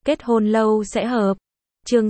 Kết hôn lâu sẽ hợp. Chương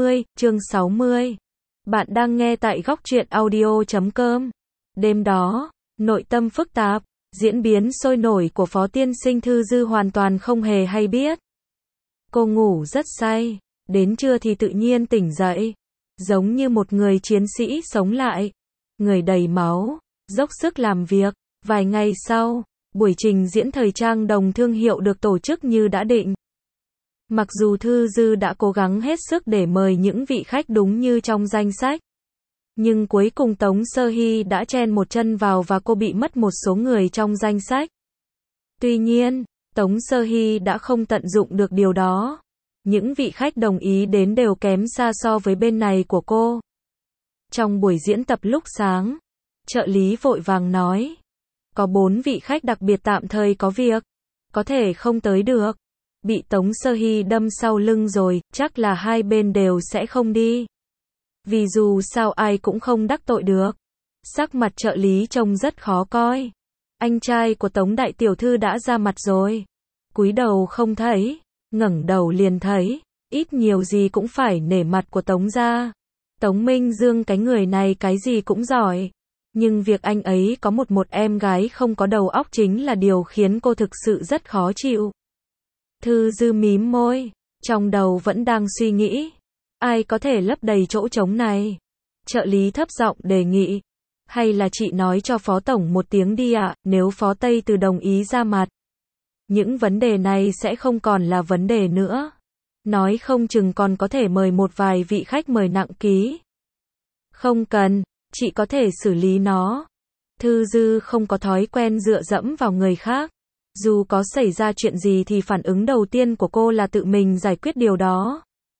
60. Bạn đang nghe tại góc truyện audio.com. Đêm đó, nội tâm phức tạp, diễn biến sôi nổi của Phó Tiên Sinh Thư Dư hoàn toàn không hề hay biết. Cô ngủ rất say, đến trưa thì tự nhiên tỉnh dậy, giống như một người chiến sĩ sống lại, người đầy máu, dốc sức làm việc. Vài ngày sau, buổi trình diễn thời trang đồng thương hiệu được tổ chức như đã định. Mặc dù Thư Dư đã cố gắng hết sức để mời những vị khách đúng như trong danh sách, nhưng cuối cùng Tống Sơ Hy đã chen một chân vào và cô bị mất một số người trong danh sách. Tuy nhiên, Tống Sơ Hy đã không tận dụng được điều đó. Những vị khách đồng ý đến đều kém xa so với bên này của cô. Trong buổi diễn tập lúc sáng, trợ lý vội vàng nói, có 4 vị khách đặc biệt tạm thời có việc, có thể không tới được. Bị Tống Sơ Hy đâm sau lưng rồi, chắc là hai bên đều sẽ không đi. Vì dù sao ai cũng không đắc tội được. Sắc mặt trợ lý trông rất khó coi. Anh trai của Tống đại tiểu thư đã ra mặt rồi. Cúi đầu không thấy, ngẩng đầu liền thấy, ít nhiều gì cũng phải nể mặt của Tống gia. Tống Minh Dương cái người này cái gì cũng giỏi. Nhưng việc anh ấy có một em gái không có đầu óc chính là điều khiến cô thực sự rất khó chịu. Thư Dư mím môi, trong đầu vẫn đang suy nghĩ, ai có thể lấp đầy chỗ trống này. Trợ lý thấp giọng đề nghị, hay là chị nói cho Phó Tổng một tiếng đi ạ, nếu Phó Tây Từ đồng ý ra mặt, những vấn đề này sẽ không còn là vấn đề nữa. Nói không chừng còn có thể mời một vài vị khách mời nặng ký. Không cần, chị có thể xử lý nó. Thư Dư không có thói quen dựa dẫm vào người khác. Dù có xảy ra chuyện gì thì phản ứng đầu tiên của cô là tự mình giải quyết điều đó.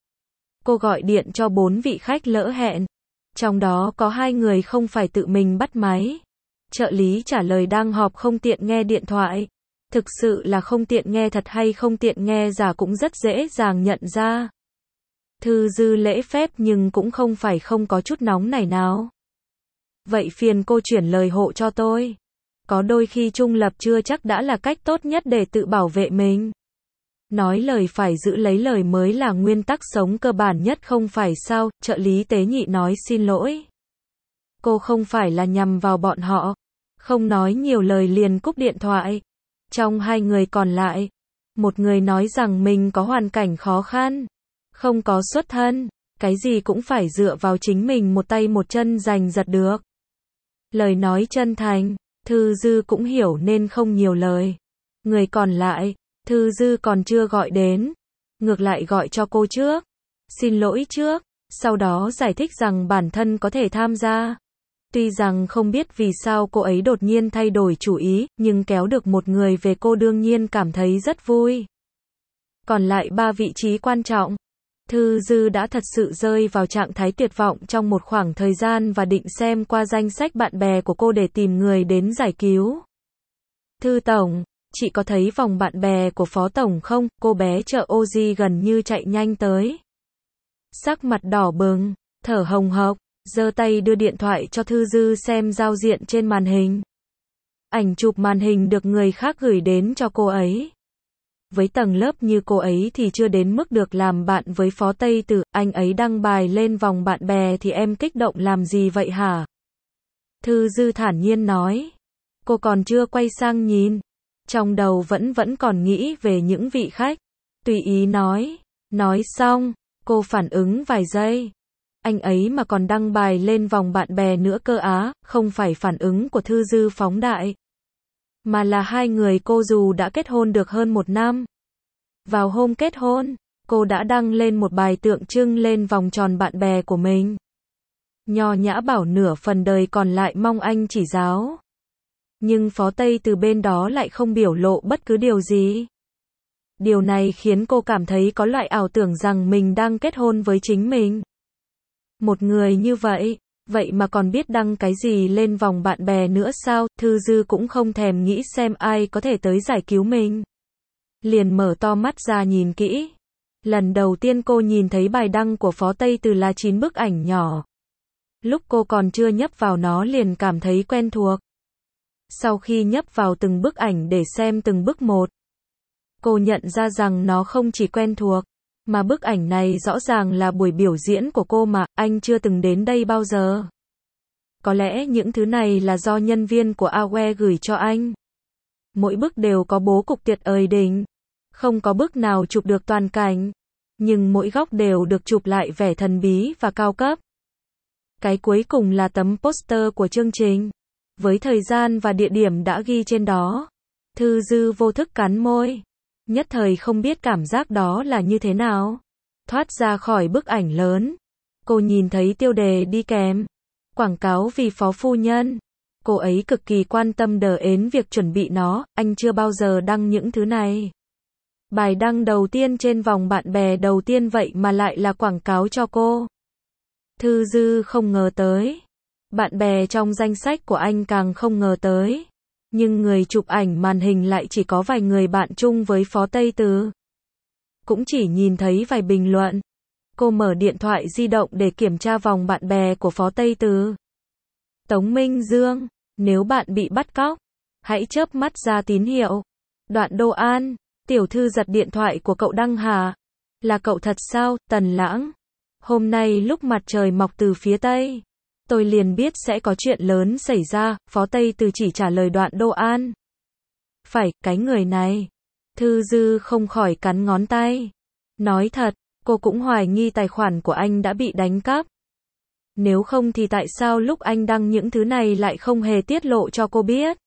Cô gọi điện cho 4 vị khách lỡ hẹn. Trong đó có 2 người không phải tự mình bắt máy. Trợ lý trả lời đang họp không tiện nghe điện thoại. Thực sự là không tiện nghe thật hay không tiện nghe giả cũng rất dễ dàng nhận ra. Thư Dư lễ phép nhưng cũng không phải không có chút nóng này nào. Vậy phiền cô chuyển lời hộ cho tôi. Có đôi khi trung lập chưa chắc đã là cách tốt nhất để tự bảo vệ mình. Nói lời phải giữ lấy lời mới là nguyên tắc sống cơ bản nhất không phải sao, trợ lý tế nhị nói xin lỗi. Cô không phải là nhằm vào bọn họ. Không nói nhiều lời liền cúp điện thoại. Trong 2 người còn lại, một người nói rằng mình có hoàn cảnh khó khăn, không có xuất thân, cái gì cũng phải dựa vào chính mình một tay một chân giành giật được. Lời nói chân thành, Thư Dư cũng hiểu nên không nhiều lời. Người còn lại, Thư Dư còn chưa gọi đến, ngược lại gọi cho cô trước. Xin lỗi trước, sau đó giải thích rằng bản thân có thể tham gia. Tuy rằng không biết vì sao cô ấy đột nhiên thay đổi chủ ý, nhưng kéo được một người về cô đương nhiên cảm thấy rất vui. Còn lại 3 vị trí quan trọng. Thư Dư đã thật sự rơi vào trạng thái tuyệt vọng trong một khoảng thời gian và định xem qua danh sách bạn bè của cô để tìm người đến giải cứu. Thư Tổng, chị có thấy vòng bạn bè của Phó Tổng không? Cô bé chợ Oji gần như chạy nhanh tới. Sắc mặt đỏ bừng, thở hồng hộc, giơ tay đưa điện thoại cho Thư Dư xem giao diện trên màn hình. Ảnh chụp màn hình được người khác gửi đến cho cô ấy. Với tầng lớp như cô ấy thì chưa đến mức được làm bạn với Phó Tây Từ, anh ấy đăng bài lên vòng bạn bè thì em kích động làm gì vậy hả? Thư Dư thản nhiên nói. Cô còn chưa quay sang nhìn. Trong đầu vẫn còn nghĩ về những vị khách. Tùy ý nói. Nói xong, cô phản ứng vài giây. Anh ấy mà còn đăng bài lên vòng bạn bè nữa cơ á, không phải phản ứng của Thư Dư phóng đại. Mà là 2 người cô dù đã kết hôn được hơn 1 năm. Vào hôm kết hôn, cô đã đăng lên một bài tượng trưng lên vòng tròn bạn bè của mình. Nho nhã bảo nửa phần đời còn lại mong anh chỉ giáo. Nhưng Phó Tây Từ bên đó lại không biểu lộ bất cứ điều gì. Điều này khiến cô cảm thấy có loại ảo tưởng rằng mình đang kết hôn với chính mình. Một người như vậy, vậy mà còn biết đăng cái gì lên vòng bạn bè nữa sao? Thư Dư cũng không thèm nghĩ xem ai có thể tới giải cứu mình. Liền mở to mắt ra nhìn kỹ. Lần đầu tiên cô nhìn thấy bài đăng của Phó Tây Từ là 9 bức ảnh nhỏ. Lúc cô còn chưa nhấp vào nó liền cảm thấy quen thuộc. Sau khi nhấp vào từng bức ảnh để xem từng bức một, cô nhận ra rằng nó không chỉ quen thuộc, Mà bức ảnh này rõ ràng là buổi biểu diễn của cô mà, anh chưa từng đến đây bao giờ. Có lẽ những thứ này là do nhân viên của Awe gửi cho anh. Mỗi bức đều có bố cục tuyệt ời đỉnh. Không có bức nào chụp được toàn cảnh. Nhưng mỗi góc đều được chụp lại vẻ thần bí và cao cấp. Cái cuối cùng là tấm poster của chương trình. Với thời gian và địa điểm đã ghi trên đó. Thư Dư vô thức cắn môi. Nhất thời không biết cảm giác đó là như thế nào. Thoát ra khỏi bức ảnh lớn. Cô nhìn thấy tiêu đề đi kèm. Quảng cáo vì phó phu nhân. Cô ấy cực kỳ quan tâm đến việc chuẩn bị nó, anh chưa bao giờ đăng những thứ này. Bài đăng đầu tiên trên vòng bạn bè đầu tiên vậy mà lại là quảng cáo cho cô. Thư Dư không ngờ tới. Bạn bè trong danh sách của anh càng không ngờ tới. Nhưng người chụp ảnh màn hình lại chỉ có vài người bạn chung với Phó Tây Từ. Cũng chỉ nhìn thấy vài bình luận. Cô mở điện thoại di động để kiểm tra vòng bạn bè của Phó Tây Từ. Tống Minh Dương, nếu bạn bị bắt cóc, hãy chớp mắt ra tín hiệu. Đoạn Đô An, tiểu thư giật điện thoại của cậu Đăng Hà. Là cậu thật sao, Tần Lãng? Hôm nay lúc mặt trời mọc từ phía Tây, tôi liền biết sẽ có chuyện lớn xảy ra, Phó Tây Từ chỉ trả lời Đoạn Đô An. Phải, cái người này. Thư Dư không khỏi cắn ngón tay. Nói thật, cô cũng hoài nghi tài khoản của anh đã bị đánh cắp. Nếu không thì tại sao lúc anh đăng những thứ này lại không hề tiết lộ cho cô biết?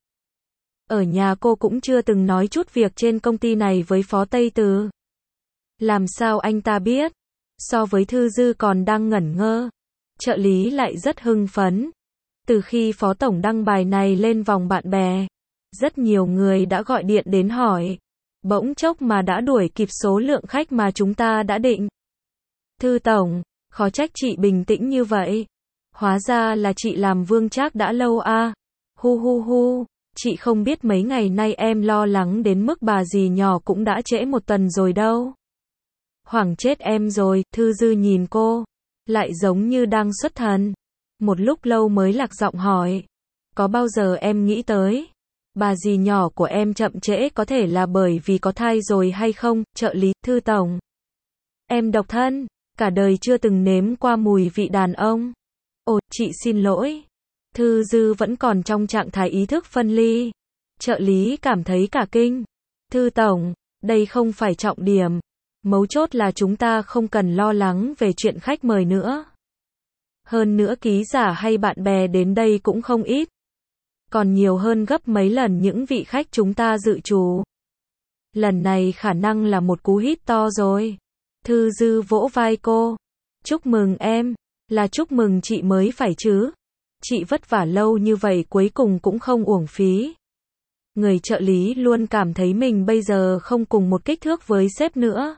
Ở nhà cô cũng chưa từng nói chút việc trên công ty này với Phó Tây Từ. Làm sao anh ta biết? So với Thư Dư còn đang ngẩn ngơ. Trợ lý lại rất hưng phấn. Từ khi Phó Tổng đăng bài này lên vòng bạn bè, rất nhiều người đã gọi điện đến hỏi. Bỗng chốc mà đã đuổi kịp số lượng khách mà chúng ta đã định. Thư Tổng, khó trách chị bình tĩnh như vậy. Hóa ra là chị làm Vương Trác đã lâu à. Hu hu hu, chị không biết mấy ngày nay em lo lắng đến mức bà dì nhỏ cũng đã trễ một tuần rồi đâu. Hoảng chết em rồi, Thư Dư nhìn cô, lại giống như đang xuất thần. Một lúc lâu mới lạc giọng hỏi. Có bao giờ em nghĩ tới, bà dì nhỏ của em chậm trễ có thể là bởi vì có thai rồi hay không, trợ lý, Thư Tổng. Em độc thân, cả đời chưa từng nếm qua mùi vị đàn ông. Ồ, chị xin lỗi. Thư Dư vẫn còn trong trạng thái ý thức phân ly. Trợ lý cảm thấy cả kinh. Thư Tổng, đây không phải trọng điểm. Mấu chốt là chúng ta không cần lo lắng về chuyện khách mời nữa. Hơn nữa ký giả hay bạn bè đến đây cũng không ít. Còn nhiều hơn gấp mấy lần những vị khách chúng ta dự trù. Lần này khả năng là một cú hit to rồi. Thư Dư vỗ vai cô. Chúc mừng em, là chúc mừng chị mới phải chứ. Chị vất vả lâu như vậy cuối cùng cũng không uổng phí. Người trợ lý luôn cảm thấy mình bây giờ không cùng một kích thước với sếp nữa.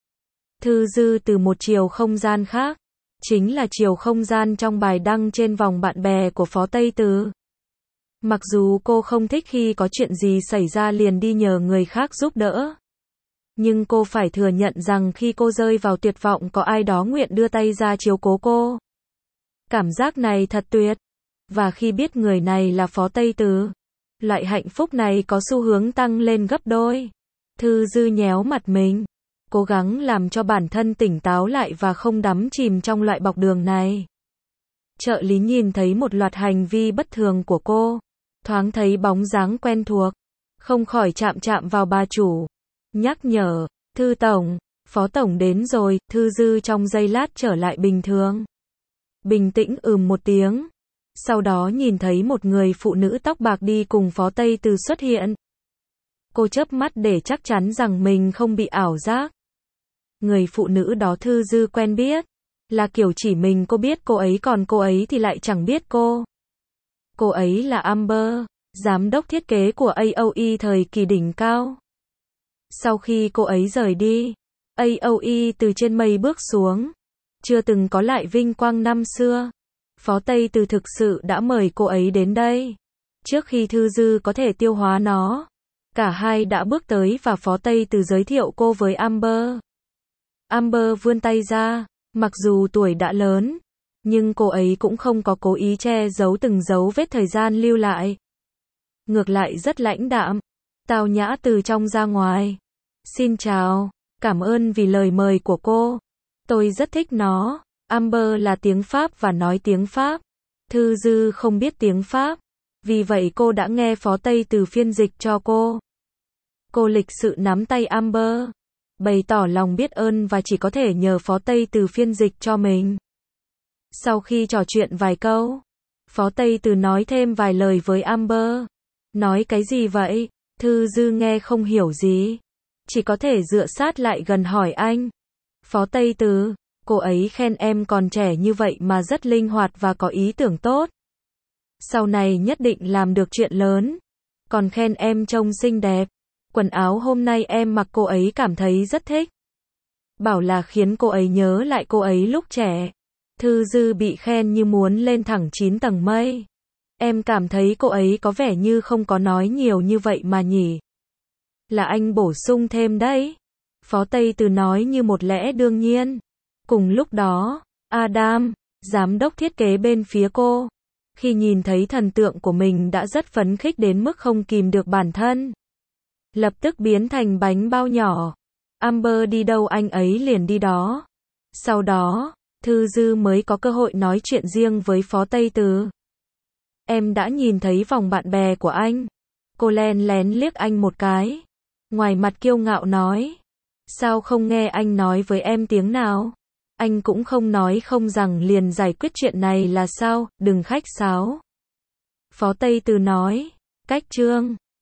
Thư Dư từ một chiều không gian khác, chính là chiều không gian trong bài đăng trên vòng bạn bè của Phó Tây Từ. Mặc dù cô không thích khi có chuyện gì xảy ra liền đi nhờ người khác giúp đỡ. Nhưng cô phải thừa nhận rằng khi cô rơi vào tuyệt vọng có ai đó nguyện đưa tay ra chiếu cố cô. Cảm giác này thật tuyệt. Và khi biết người này là Phó Tây Từ, loại hạnh phúc này có xu hướng tăng lên gấp đôi. Thư Dư nhéo mặt mình, cố gắng làm cho bản thân tỉnh táo lại và không đắm chìm trong loại bọc đường này. Trợ lý nhìn thấy một loạt hành vi bất thường của cô, thoáng thấy bóng dáng quen thuộc, không khỏi chạm chạm vào bà chủ. Nhắc nhở, Thư Tổng, Phó Tổng đến rồi. Thư Dư trong giây lát trở lại bình thường. Bình tĩnh một tiếng. Sau đó nhìn thấy một người phụ nữ tóc bạc đi cùng Phó Tây Từ xuất hiện. Cô chớp mắt để chắc chắn rằng mình không bị ảo giác. Người phụ nữ đó Thư Dư quen biết. Là kiểu chỉ mình cô biết cô ấy còn cô ấy thì lại chẳng biết cô. Cô ấy là Amber, giám đốc thiết kế của AOE thời kỳ đỉnh cao. Sau khi cô ấy rời đi, AOE từ trên mây bước xuống. Chưa từng có lại vinh quang năm xưa. Phó Tây Từ thực sự đã mời cô ấy đến đây. Trước khi Thư Dư có thể tiêu hóa nó, cả hai đã bước tới và Phó Tây Từ giới thiệu cô với Amber. Amber vươn tay ra, mặc dù tuổi đã lớn, nhưng cô ấy cũng không có cố ý che giấu từng dấu vết thời gian lưu lại. Ngược lại rất lãnh đạm, tao nhã từ trong ra ngoài. Xin chào, Cảm ơn vì lời mời của cô. Tôi rất thích nó. Amber là tiếng Pháp và nói tiếng Pháp. Thư Dư không biết tiếng Pháp. Vì vậy cô đã nghe Phó Tây Từ phiên dịch cho cô. Cô lịch sự nắm tay Amber, bày tỏ lòng biết ơn và chỉ có thể nhờ Phó Tây Từ phiên dịch cho mình. Sau khi trò chuyện vài câu, Phó Tây Từ nói thêm vài lời với Amber. Nói cái gì vậy? Thư Dư nghe không hiểu gì. Chỉ có thể dựa sát lại gần hỏi anh. Phó Tây Từ, cô ấy khen em còn trẻ như vậy mà rất linh hoạt và có ý tưởng tốt. Sau này nhất định làm được chuyện lớn. Còn khen em trông xinh đẹp. Quần áo hôm nay em mặc cô ấy cảm thấy rất thích. Bảo là khiến cô ấy nhớ lại cô ấy lúc trẻ. Thư Dư bị khen như muốn lên thẳng 9 tầng mây. Em cảm thấy cô ấy có vẻ như không có nói nhiều như vậy mà nhỉ. Là anh bổ sung thêm đấy. Phó Tây Từ nói như một lẽ đương nhiên. Cùng lúc đó, Adam, giám đốc thiết kế bên phía cô, khi nhìn thấy thần tượng của mình đã rất phấn khích đến mức không kìm được bản thân. Lập tức biến thành bánh bao nhỏ. Amber đi đâu anh ấy liền đi đó. Sau đó, Thư Dư mới có cơ hội nói chuyện riêng với Phó Tây Từ. Em đã nhìn thấy vòng bạn bè của anh. Cô len lén liếc anh một cái. Ngoài mặt kiêu ngạo nói. Sao không nghe anh nói với em tiếng nào? Anh cũng không nói không rằng liền giải quyết chuyện này là sao, đừng khách sáo. Phó Tây Từ nói. Cách trương.